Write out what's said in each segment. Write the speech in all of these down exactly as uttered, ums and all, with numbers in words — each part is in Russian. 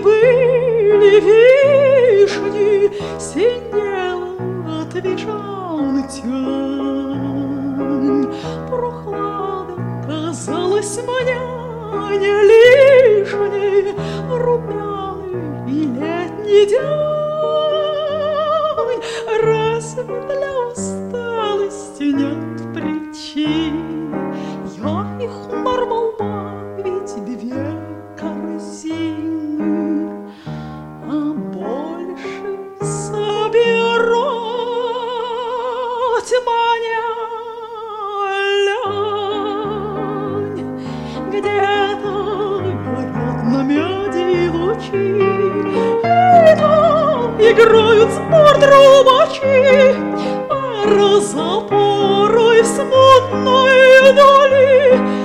были вишни, синела от вишан тянь. Прохлада казалась мне не лишней, румяный и летний день. Разве для усталости нет причин? Я их нарвала, ведь две корзины, а больше собирать меня лень. Где-то горят на меди лучи, и там играют спор трубачи, а разопорой смутной дали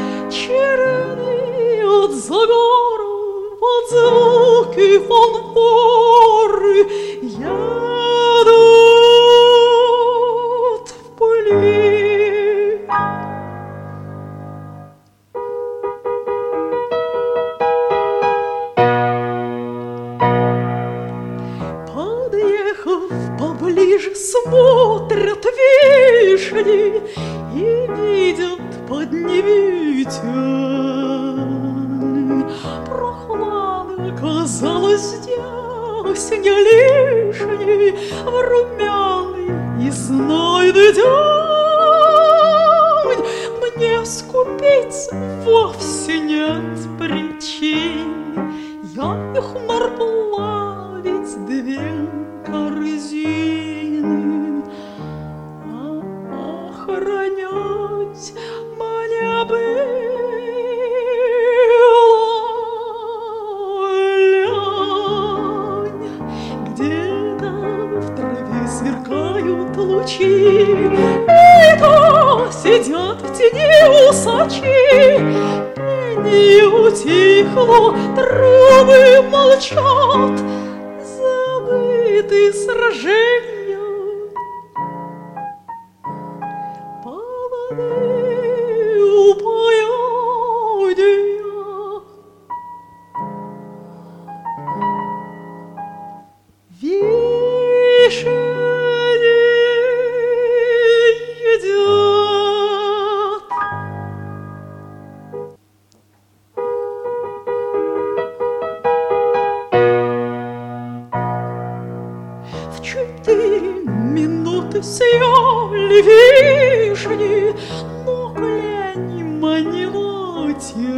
чернеют за гору под звуки фанфоры, едут в пыли. Подъехав поближе, смотрят вишни и видят под ними тень. Прохлада казалась здесь не лишней, в румяный и знойный день. Мне скупиться вовсе нет причин, я их нарвала, ведь две корзины, а охранять мне было лень. Где-то в траве сверкают лучи, и то сидят в тени усачи. Пение утихло, трубы молчат, забыты сражения. Поводы упоения. Вишни едят. В четыре минуты съели вишни, но лень манила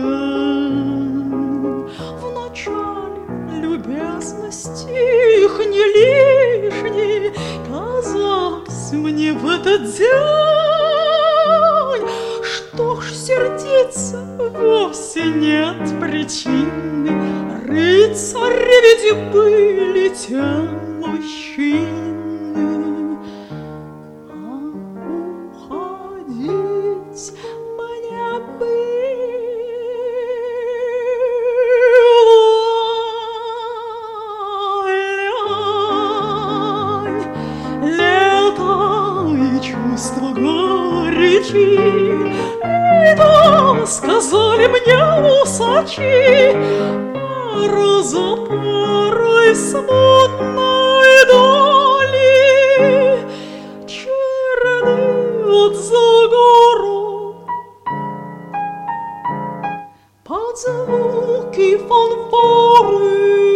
тень. Вначале любезности их не лишней казалось мне в этот день. Что ж сердиться, вовсе нет причины, рыцари ведь были те мужчины. А уходить мне было лень. Лето и чувство горечи, и то сказали мне усачи, разопорой смутной доли чернеют за гору под звуки фанфоры.